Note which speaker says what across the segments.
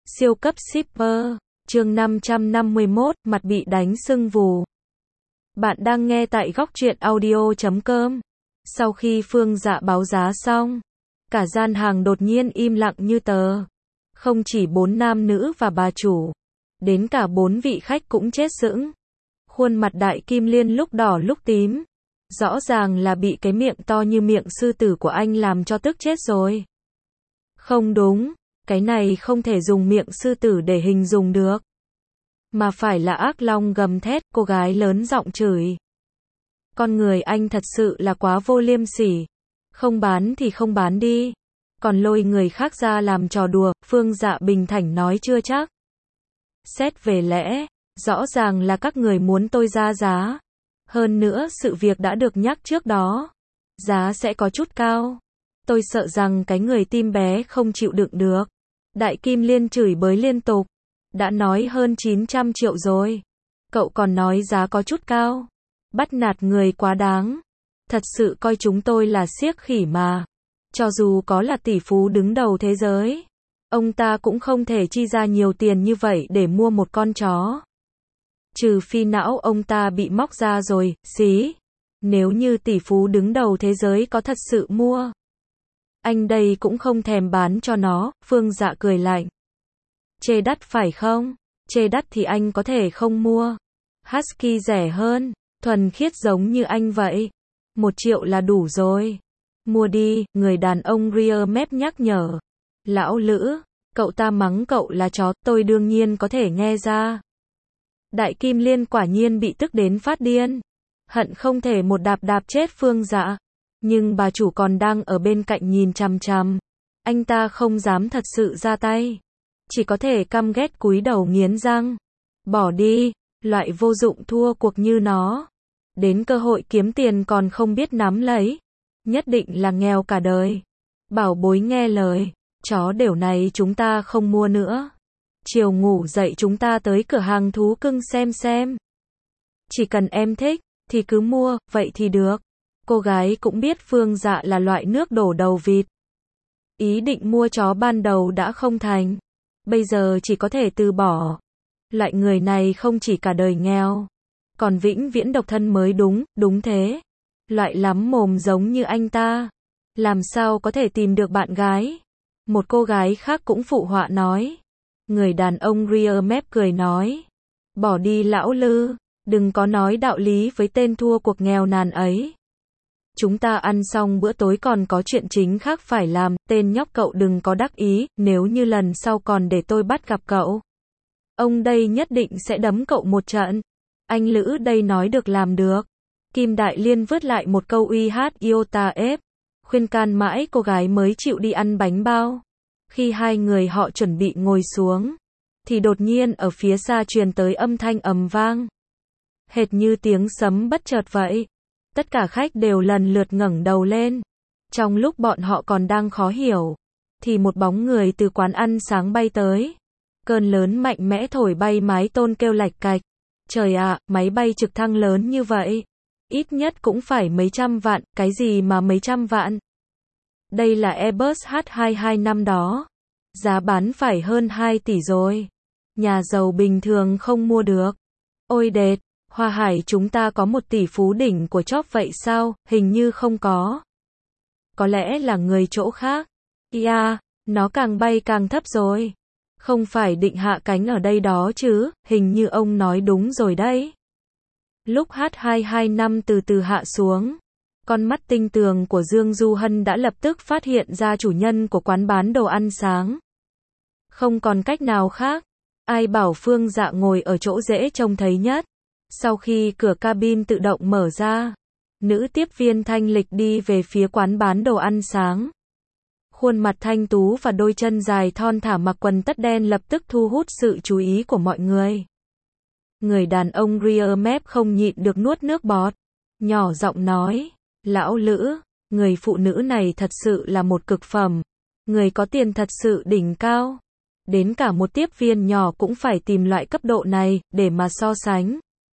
Speaker 1: Siêu cấp shipper, chương 551, mặt bị đánh sưng vù. Bạn đang nghe tại góc truyện audio.com. Sau khi Phương Dạ báo giá xong, cả gian hàng đột nhiên im lặng như tờ. Không chỉ 4 nam nữ và bà chủ, đến cả 4 vị khách cũng chết sững. Khuôn mặt Đại Kim Liên lúc đỏ lúc tím. Rõ ràng là bị cái miệng to như miệng sư tử của anh làm cho tức chết rồi. Không đúng, cái này không thể dùng miệng sư tử để hình dung được. Mà phải là ác long gầm thét, cô gái lớn giọng chửi. Con người anh thật sự là quá vô liêm sỉ. Không bán thì không bán đi. Còn lôi người khác ra làm trò đùa, Phương Dạ bình thản nói chưa chắc. Xét về lẽ, rõ ràng là các người muốn tôi ra giá. Hơn nữa sự việc đã được nhắc trước đó. Giá sẽ có chút cao. Tôi sợ rằng cái người tim bé không chịu đựng được. Đại Kim Liên chửi bới liên tục. Đã nói hơn 900 triệu rồi. Cậu còn nói giá có chút cao. Bắt nạt người quá đáng. Thật sự coi chúng tôi là xiếc khỉ mà. Cho dù có là tỷ phú đứng đầu thế giới, ông ta cũng không thể chi ra nhiều tiền như vậy để mua một con chó. Trừ phi não ông ta bị móc ra rồi, xí. Nếu như tỷ phú đứng đầu thế giới có thật sự mua, anh đây cũng không thèm bán cho nó. Phương Dạ cười lạnh. Chê đắt phải không? Chê đắt thì anh có thể không mua. Husky rẻ hơn, thuần khiết giống như anh vậy. 1 triệu là đủ rồi. Mua đi, người đàn ông rear mép nhắc nhở. Lão Lữ, cậu ta mắng cậu là chó, tôi đương nhiên có thể nghe ra. Đại Kim Liên quả nhiên bị tức đến phát điên. Hận không thể một đạp đạp chết Phương Dạ. Nhưng bà chủ còn đang ở bên cạnh nhìn chằm chằm. Anh ta không dám thật sự ra tay. Chỉ có thể căm ghét cúi đầu nghiến răng. Bỏ đi, loại vô dụng thua cuộc như nó. Đến cơ hội kiếm tiền còn không biết nắm lấy. Nhất định là nghèo cả đời. Bảo bối nghe lời. Chó đểu này chúng ta không mua nữa. Chiều ngủ dậy chúng ta tới cửa hàng thú cưng xem. Chỉ cần em thích, thì cứ mua, vậy thì được. Cô gái cũng biết Phương Dạ là loại nước đổ đầu vịt. Ý định mua chó ban đầu đã không thành. Bây giờ chỉ có thể từ bỏ. Loại người này không chỉ cả đời nghèo, còn vĩnh viễn độc thân mới đúng, đúng thế. Loại lắm mồm giống như anh ta, làm sao có thể tìm được bạn gái. Một cô gái khác cũng phụ họa nói. Người đàn ông rear mép cười nói. Bỏ đi lão Lư, đừng có nói đạo lý với tên thua cuộc nghèo nàn ấy. Chúng ta ăn xong bữa tối còn có chuyện chính khác phải làm, tên nhóc cậu đừng có đắc ý, nếu như lần sau còn để tôi bắt gặp cậu. Ông đây nhất định sẽ đấm cậu một trận. Anh Lữ đây nói được làm được. Kim Đại Liên vứt lại một câu uy hát iota ép. Khuyên can mãi cô gái mới chịu đi ăn bánh bao. Khi hai người họ chuẩn bị ngồi xuống, thì đột nhiên ở phía xa truyền tới âm thanh ầm vang. Hệt như tiếng sấm bất chợt vậy. Tất cả khách đều lần lượt ngẩng đầu lên. Trong lúc bọn họ còn đang khó hiểu, thì một bóng người từ quán ăn sáng bay tới. Cơn lớn mạnh mẽ thổi bay mái tôn kêu lạch cạch. Trời ạ, máy bay trực thăng lớn như vậy. Ít nhất cũng phải mấy trăm vạn, cái gì mà mấy trăm vạn. Đây là Airbus H22 năm đó. Giá bán phải hơn 2 tỷ rồi. Nhà giàu bình thường không mua được. Ôi đệt, Hoa Hải chúng ta có một tỷ phú đỉnh của chóp vậy sao? Hình như không có. Có lẽ là người chỗ khác. Yeah, nó càng bay càng thấp rồi. Không phải định hạ cánh ở đây đó chứ, hình như ông nói đúng rồi đấy. Lúc H225 từ từ hạ xuống, con mắt tinh tường của Dương Du Hân đã lập tức phát hiện ra chủ nhân của quán bán đồ ăn sáng. Không còn cách nào khác. Ai bảo Phương Dạ ngồi ở chỗ dễ trông thấy nhất. Sau khi cửa cabin tự động mở ra, nữ tiếp viên thanh lịch đi về phía quán bán đồ ăn sáng. Khuôn mặt thanh tú và đôi chân dài thon thả mặc quần tất đen lập tức thu hút sự chú ý của mọi người. Người đàn ông rear mép không nhịn được nuốt nước bọt. Nhỏ giọng nói, lão Lữ, người phụ nữ này thật sự là một cực phẩm. Người có tiền thật sự đỉnh cao. Đến cả một tiếp viên nhỏ cũng phải tìm loại cấp độ này, để mà so sánh.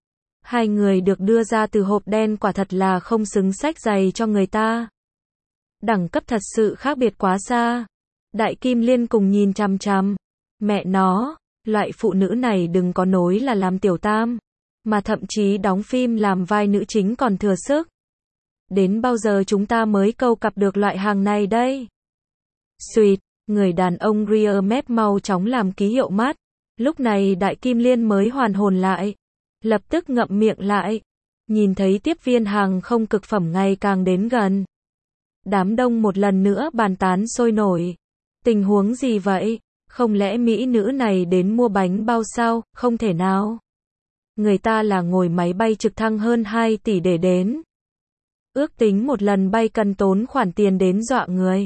Speaker 1: Hai người được đưa ra từ hộp đen quả thật là không xứng xách giày cho người ta. Đẳng cấp thật sự khác biệt quá xa. Đại Kim Liên cùng nhìn chằm chằm. Mẹ nó, loại phụ nữ này đừng có nối là làm tiểu tam, mà thậm chí đóng phim làm vai nữ chính còn thừa sức. Đến bao giờ chúng ta mới câu cặp được loại hàng này đây? Xuyệt, người đàn ông rear mép mau chóng làm ký hiệu mắt. Lúc này Đại Kim Liên mới hoàn hồn lại. Lập tức ngậm miệng lại. Nhìn thấy tiếp viên hàng không cực phẩm ngày càng đến gần. Đám đông một lần nữa bàn tán sôi nổi. Tình huống gì vậy? Không lẽ mỹ nữ này đến mua bánh bao sao? Không thể nào. Người ta là ngồi máy bay trực thăng hơn 2 tỷ để đến. Ước tính một lần bay cần tốn khoản tiền đến dọa người.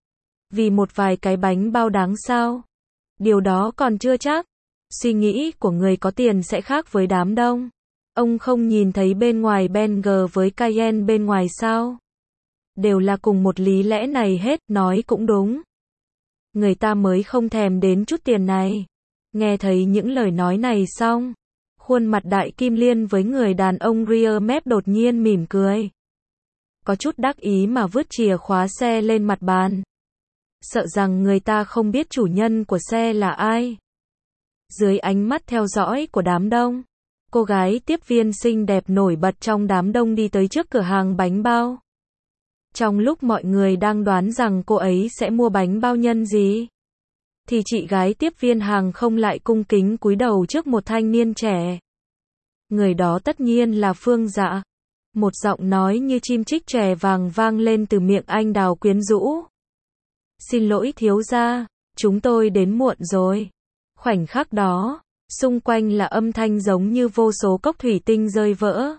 Speaker 1: Vì một vài cái bánh bao đáng sao? Điều đó còn chưa chắc. Suy nghĩ của người có tiền sẽ khác với đám đông. Ông không nhìn thấy bên ngoài Bentley với Cayenne bên ngoài sao? Đều là cùng một lý lẽ này hết, nói cũng đúng. Người ta mới không thèm đến chút tiền này. Nghe thấy những lời nói này xong, khuôn mặt Đại Kim Liên với người đàn ông rear mép đột nhiên mỉm cười. Có chút đắc ý mà vứt chìa khóa xe lên mặt bàn. Sợ rằng người ta không biết chủ nhân của xe là ai. Dưới ánh mắt theo dõi của đám đông, cô gái tiếp viên xinh đẹp nổi bật trong đám đông đi tới trước cửa hàng bánh bao. Trong lúc mọi người đang đoán rằng cô ấy sẽ mua bánh bao nhân gì, thì chị gái tiếp viên hàng không lại cung kính cúi đầu trước một thanh niên trẻ. Người đó tất nhiên là Phương Dạ. Một giọng nói như chim chích chòe vàng vang lên từ miệng anh đào quyến rũ. Xin lỗi thiếu gia, chúng tôi đến muộn rồi. Khoảnh khắc đó, xung quanh là âm thanh giống như vô số cốc thủy tinh rơi vỡ.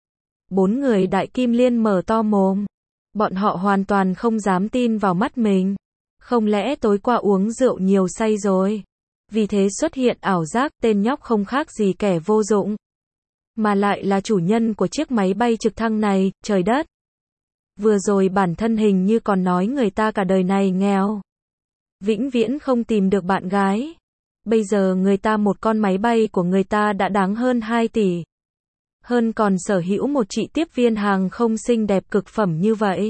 Speaker 1: 4 người Đại Kim Liên mở to mồm. Bọn họ hoàn toàn không dám tin vào mắt mình. Không lẽ tối qua uống rượu nhiều say rồi? Vì thế xuất hiện ảo giác tên nhóc không khác gì kẻ vô dụng. Mà lại là chủ nhân của chiếc máy bay trực thăng này, trời đất. Vừa rồi bản thân hình như còn nói người ta cả đời này nghèo. Vĩnh viễn không tìm được bạn gái. Bây giờ người ta một con máy bay của người ta đã đáng hơn 2 tỷ. Hơn còn sở hữu một chị tiếp viên hàng không xinh đẹp cực phẩm như vậy.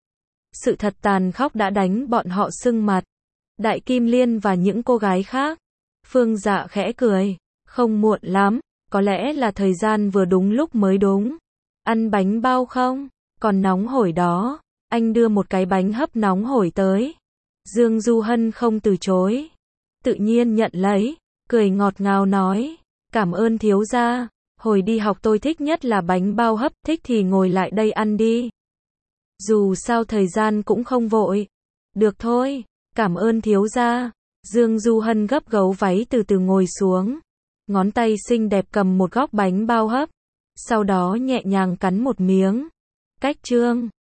Speaker 1: Sự thật tàn khốc đã đánh bọn họ sưng mặt. Đại Kim Liên và những cô gái khác. Phương Dạ khẽ cười. Không muộn lắm, có lẽ là thời gian vừa đúng lúc mới đúng. Ăn bánh bao không? Còn nóng hổi đó. Anh đưa một cái bánh hấp nóng hổi tới. Dương Du Hân không từ chối. Tự nhiên nhận lấy. Cười ngọt ngào nói. Cảm ơn thiếu gia. Hồi đi học tôi thích nhất là bánh bao hấp. Thích thì ngồi lại đây ăn đi. Dù sao thời gian cũng không vội. Được thôi. Cảm ơn thiếu gia. Dương Du Hân gấp gấu váy từ từ ngồi xuống. Ngón tay xinh đẹp cầm một góc bánh bao hấp. Sau đó nhẹ nhàng cắn một miếng. Cách chương